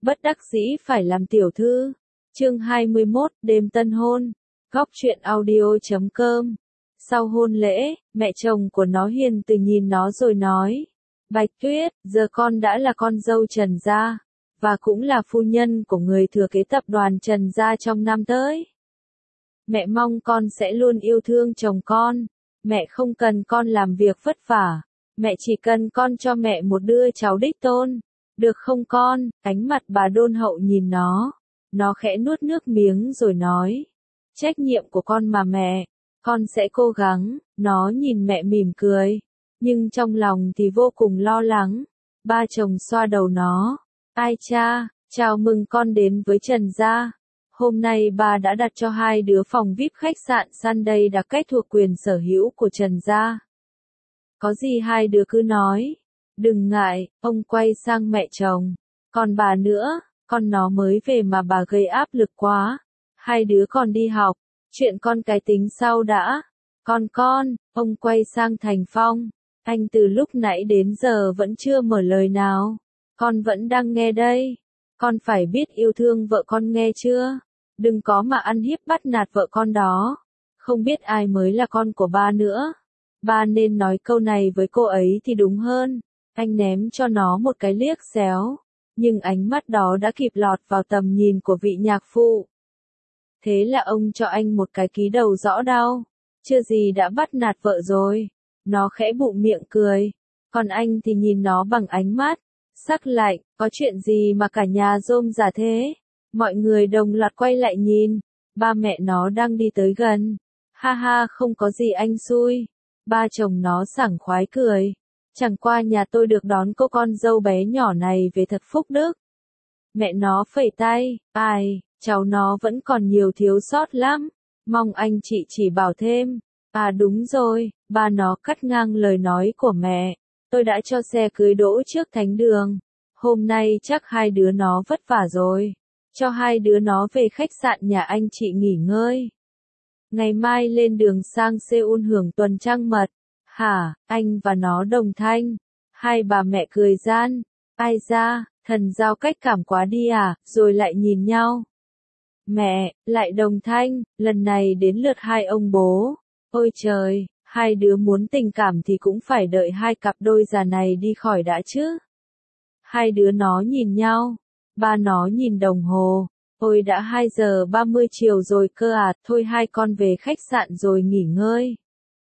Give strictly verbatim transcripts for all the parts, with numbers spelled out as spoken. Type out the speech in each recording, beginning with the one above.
bất đắc dĩ phải làm tiểu thư. Chương hai mươi mốt, đêm tân hôn. Góc truyện audio chấm com. Sau hôn lễ, mẹ chồng của nó hiền từ nhìn nó rồi nói: Bạch Tuyết, giờ con đã là con dâu Trần gia, và cũng là phu nhân của người thừa kế tập đoàn Trần gia trong năm tới. Mẹ mong con sẽ luôn yêu thương chồng con. Mẹ không cần con làm việc vất vả. Mẹ chỉ cần con cho mẹ một đứa cháu đích tôn. Được không con? Ánh mặt bà đôn hậu nhìn nó. Nó khẽ nuốt nước miếng rồi nói: Trách nhiệm của con mà mẹ. Con sẽ cố gắng. Nó nhìn mẹ mỉm cười. Nhưng trong lòng thì vô cùng lo lắng. Ba chồng xoa đầu nó. Ai cha, chào mừng con đến với Trần gia. Hôm nay bà đã đặt cho hai đứa phòng vi ai pi khách sạn Sunday đặc cách thuộc quyền sở hữu của Trần gia. Có gì hai đứa cứ nói. Đừng ngại, ông quay sang mẹ chồng. Còn bà nữa, con nó mới về mà bà gây áp lực quá. Hai đứa còn đi học, chuyện con cái tính sau đã. Con con, ông quay sang Thành Phong. Anh từ lúc nãy đến giờ vẫn chưa mở lời nào. Con vẫn đang nghe đây. Con phải biết yêu thương vợ con nghe chưa? Đừng có mà ăn hiếp bắt nạt vợ con đó. Không biết ai mới là con của ba nữa. Ba nên nói câu này với cô ấy thì đúng hơn. Anh ném cho nó một cái liếc xéo. Nhưng ánh mắt đó đã kịp lọt vào tầm nhìn của vị nhạc phụ. Thế là ông cho anh một cái ký đầu rõ đau. Chưa gì đã bắt nạt vợ rồi. Nó khẽ bụng miệng cười. Còn anh thì nhìn nó bằng ánh mắt sắc lạnh. Có chuyện gì mà cả nhà rôm rả thế? Mọi người đồng loạt quay lại nhìn. Ba mẹ nó đang đi tới gần. Ha ha, không có gì anh xui. Ba chồng nó sảng khoái cười. Chẳng qua nhà tôi được đón cô con dâu bé nhỏ này về thật phúc đức. Mẹ nó phẩy tay. Ai, cháu nó vẫn còn nhiều thiếu sót lắm. Mong anh chị chỉ bảo thêm. À đúng rồi, ba nó cắt ngang lời nói của mẹ. Tôi đã cho xe cưới đỗ trước thánh đường. Hôm nay chắc hai đứa nó vất vả rồi. Cho hai đứa nó về khách sạn nhà anh chị nghỉ ngơi. Ngày mai lên đường sang Seoul hưởng tuần trăng mật. Hả, anh và nó đồng thanh. Hai bà mẹ cười gian. Ai da, thần giao cách cảm quá đi à, rồi lại nhìn nhau. Mẹ, lại đồng thanh, lần này đến lượt hai ông bố. Ôi trời, hai đứa muốn tình cảm thì cũng phải đợi hai cặp đôi già này đi khỏi đã chứ. Hai đứa nó nhìn nhau. Ba nó nhìn đồng hồ. Ôi đã hai giờ ba mươi chiều rồi cơ à, thôi hai con về khách sạn rồi nghỉ ngơi.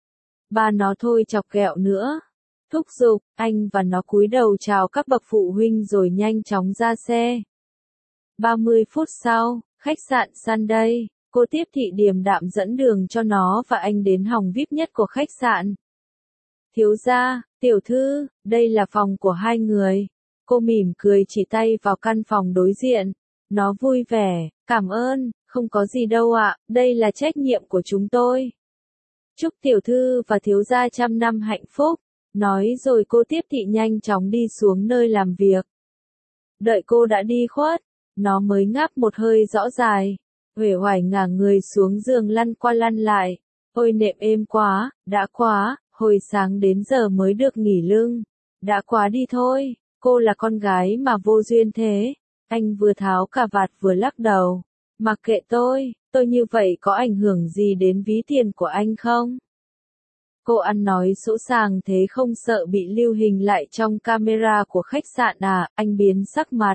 Ba nó thôi chọc ghẹo nữa. Thúc giục, anh và nó cúi đầu chào các bậc phụ huynh rồi nhanh chóng ra xe. ba mươi phút sau, khách sạn Sunday, cô tiếp thị điềm đạm dẫn đường cho nó và anh đến phòng vi ai pi nhất của khách sạn. Thiếu gia, tiểu thư, đây là phòng của hai người. Cô mỉm cười chỉ tay vào căn phòng đối diện. Nó vui vẻ, cảm ơn, không có gì đâu ạ, đây là trách nhiệm của chúng tôi. Chúc tiểu thư và thiếu gia trăm năm hạnh phúc. Nói rồi cô tiếp thị nhanh chóng đi xuống nơi làm việc. Đợi cô đã đi khuất, nó mới ngáp một hơi rõ dài. Uể oải ngả người xuống giường lăn qua lăn lại. Ôi nệm êm quá, đã quá, hồi sáng đến giờ mới được nghỉ lưng. Đã quá đi thôi, cô là con gái mà vô duyên thế. Anh vừa tháo cà vạt vừa lắc đầu. Mặc kệ tôi, tôi như vậy có ảnh hưởng gì đến ví tiền của anh không? Cô ăn nói sỗ sàng thế không sợ bị lưu hình lại trong camera của khách sạn à, anh biến sắc mặt.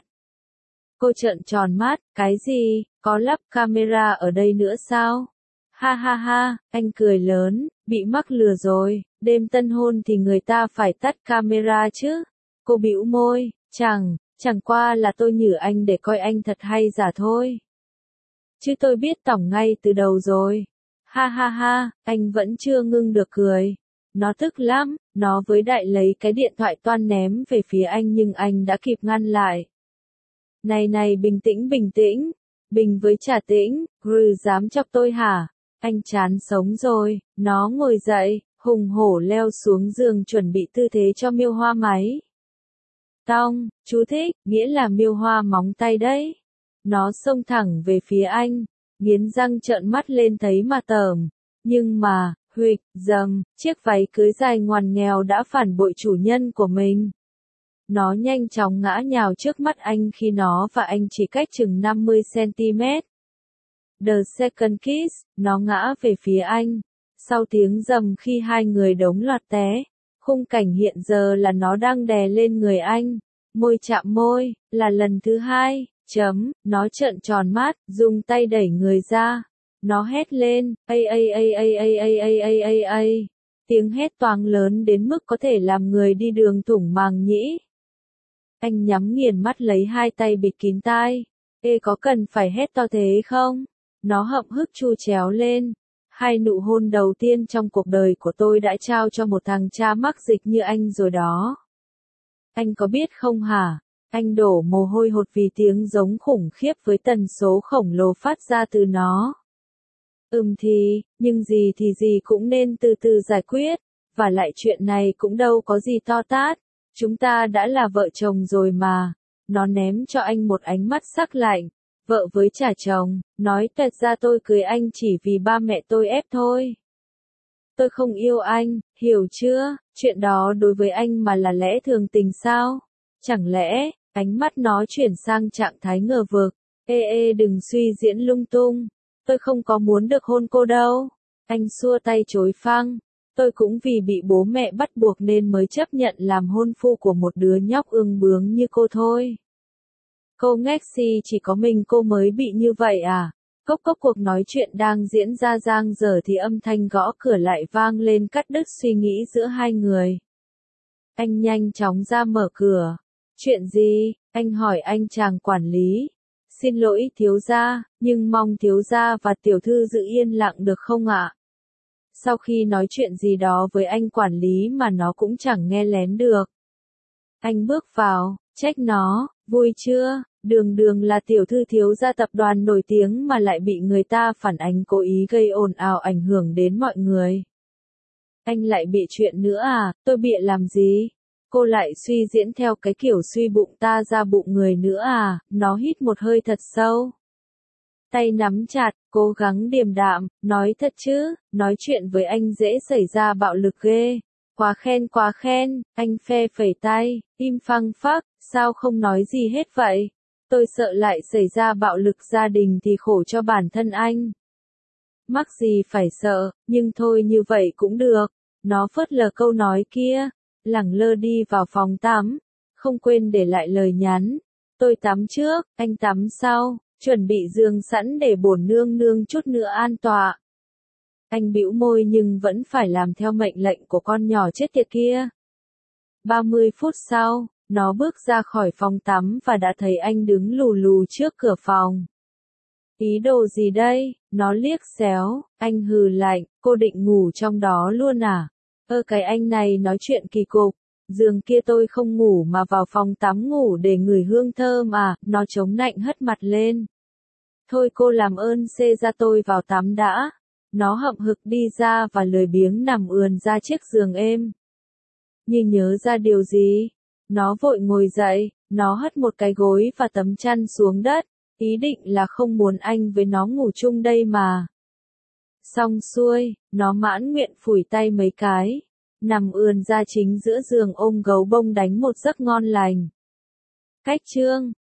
Cô trợn tròn mắt, cái gì, có lắp camera ở đây nữa sao? Ha ha ha, anh cười lớn, bị mắc lừa rồi, đêm tân hôn thì người ta phải tắt camera chứ. Cô bĩu môi, chẳng, chẳng qua là tôi nhử anh để coi anh thật hay giả thôi. Chứ tôi biết tổng ngay từ đầu rồi. Ha ha ha, anh vẫn chưa ngưng được cười. Nó tức lắm, nó với đại lấy cái điện thoại toan ném về phía anh nhưng anh đã kịp ngăn lại. Này này bình tĩnh bình tĩnh, bình với trà tĩnh, rừ dám chọc tôi hả? Anh chán sống rồi, nó ngồi dậy, hùng hổ leo xuống giường chuẩn bị tư thế cho miêu hoa máy. Tong, chú thích, nghĩa là miêu hoa móng tay đấy. Nó xông thẳng về phía anh, nghiến răng trợn mắt lên thấy mà tởm. Nhưng mà, huỵch, dầm, chiếc váy cưới dài ngoằn nghèo đã phản bội chủ nhân của mình. Nó nhanh chóng ngã nhào trước mắt anh khi nó và anh chỉ cách chừng năm mươi xăng-ti-mét. The second kiss, nó ngã về phía anh. Sau tiếng rầm khi hai người đống loạt té, khung cảnh hiện giờ là nó đang đè lên người anh. Môi chạm môi, là lần thứ hai, chấm, nó trợn tròn mắt, dùng tay đẩy người ra. Nó hét lên, ây ây ây ây ây ây ây ây ây ây. Tiếng hét toáng lớn đến mức có thể làm người đi đường thủng màng nhĩ. Anh nhắm nghiền mắt lấy hai tay bịt kín tai. Ê có cần phải hét to thế không? Nó hậm hực chu chéo lên. Hai nụ hôn đầu tiên trong cuộc đời của tôi đã trao cho một thằng cha mắc dịch như anh rồi đó. Anh có biết không hả? Anh đổ mồ hôi hột vì tiếng giống khủng khiếp với tần số khổng lồ phát ra từ nó. Ừm thì, nhưng gì thì gì cũng nên từ từ giải quyết, và lại chuyện này cũng đâu có gì to tát, chúng ta đã là vợ chồng rồi mà. Nó ném cho anh một ánh mắt sắc lạnh, vợ với trả chồng, nói thật ra tôi cưới anh chỉ vì ba mẹ tôi ép thôi. Tôi không yêu anh, hiểu chưa, chuyện đó đối với anh mà là lẽ thường tình sao? Chẳng lẽ, ánh mắt nó chuyển sang trạng thái ngờ vực, ê ê đừng suy diễn lung tung. Tôi không có muốn được hôn cô đâu. Anh xua tay chối phăng. Tôi cũng vì bị bố mẹ bắt buộc nên mới chấp nhận làm hôn phu của một đứa nhóc ương bướng như cô thôi. Cô Ngexi chỉ có mình cô mới bị như vậy à? Cốc cốc cuộc nói chuyện đang diễn ra dang dở thì âm thanh gõ cửa lại vang lên cắt đứt suy nghĩ giữa hai người. Anh nhanh chóng ra mở cửa. Chuyện gì? Anh hỏi anh chàng quản lý. Xin lỗi thiếu gia, nhưng mong thiếu gia và tiểu thư giữ yên lặng được không ạ? Sau khi nói chuyện gì đó với anh quản lý mà nó cũng chẳng nghe lén được. Anh bước vào, trách nó, vui chưa, đường đường là tiểu thư thiếu gia tập đoàn nổi tiếng mà lại bị người ta phản ánh cố ý gây ồn ào ảnh hưởng đến mọi người. Anh lại bịa chuyện nữa à, tôi bịa làm gì? Cô lại suy diễn theo cái kiểu suy bụng ta ra bụng người nữa à, nó hít một hơi thật sâu. Tay nắm chặt, cố gắng điềm đạm, nói thật chứ, nói chuyện với anh dễ xảy ra bạo lực ghê. Quá khen quá khen, anh phe phẩy tay, im phăng phắc, sao không nói gì hết vậy? Tôi sợ lại xảy ra bạo lực gia đình thì khổ cho bản thân anh. Mắc gì phải sợ, nhưng thôi như vậy cũng được. Nó phớt lờ câu nói kia. Lẳng lơ đi vào phòng tắm, không quên để lại lời nhắn. Tôi tắm trước, anh tắm sau, chuẩn bị giường sẵn để bổn nương nương chút nữa an tọa. Anh bĩu môi nhưng vẫn phải làm theo mệnh lệnh của con nhỏ chết tiệt kia. ba mươi phút sau, nó bước ra khỏi phòng tắm và đã thấy anh đứng lù lù trước cửa phòng. Ý đồ gì đây? Nó liếc xéo, anh hừ lạnh, cô định ngủ trong đó luôn à? Ơ cái anh này nói chuyện kỳ cục, giường kia tôi không ngủ mà vào phòng tắm ngủ để ngửi hương thơm à, nó chống nạnh hất mặt lên. Thôi cô làm ơn xê ra tôi vào tắm đã. Nó hậm hực đi ra và lười biếng nằm ườn ra chiếc giường êm. Như nhớ ra điều gì, nó vội ngồi dậy, nó hất một cái gối và tấm chăn xuống đất, ý định là không muốn anh với nó ngủ chung đây mà. Xong xuôi, nó mãn nguyện phủi tay mấy cái, nằm ườn ra chính giữa giường ôm gấu bông đánh một giấc ngon lành. Cách chương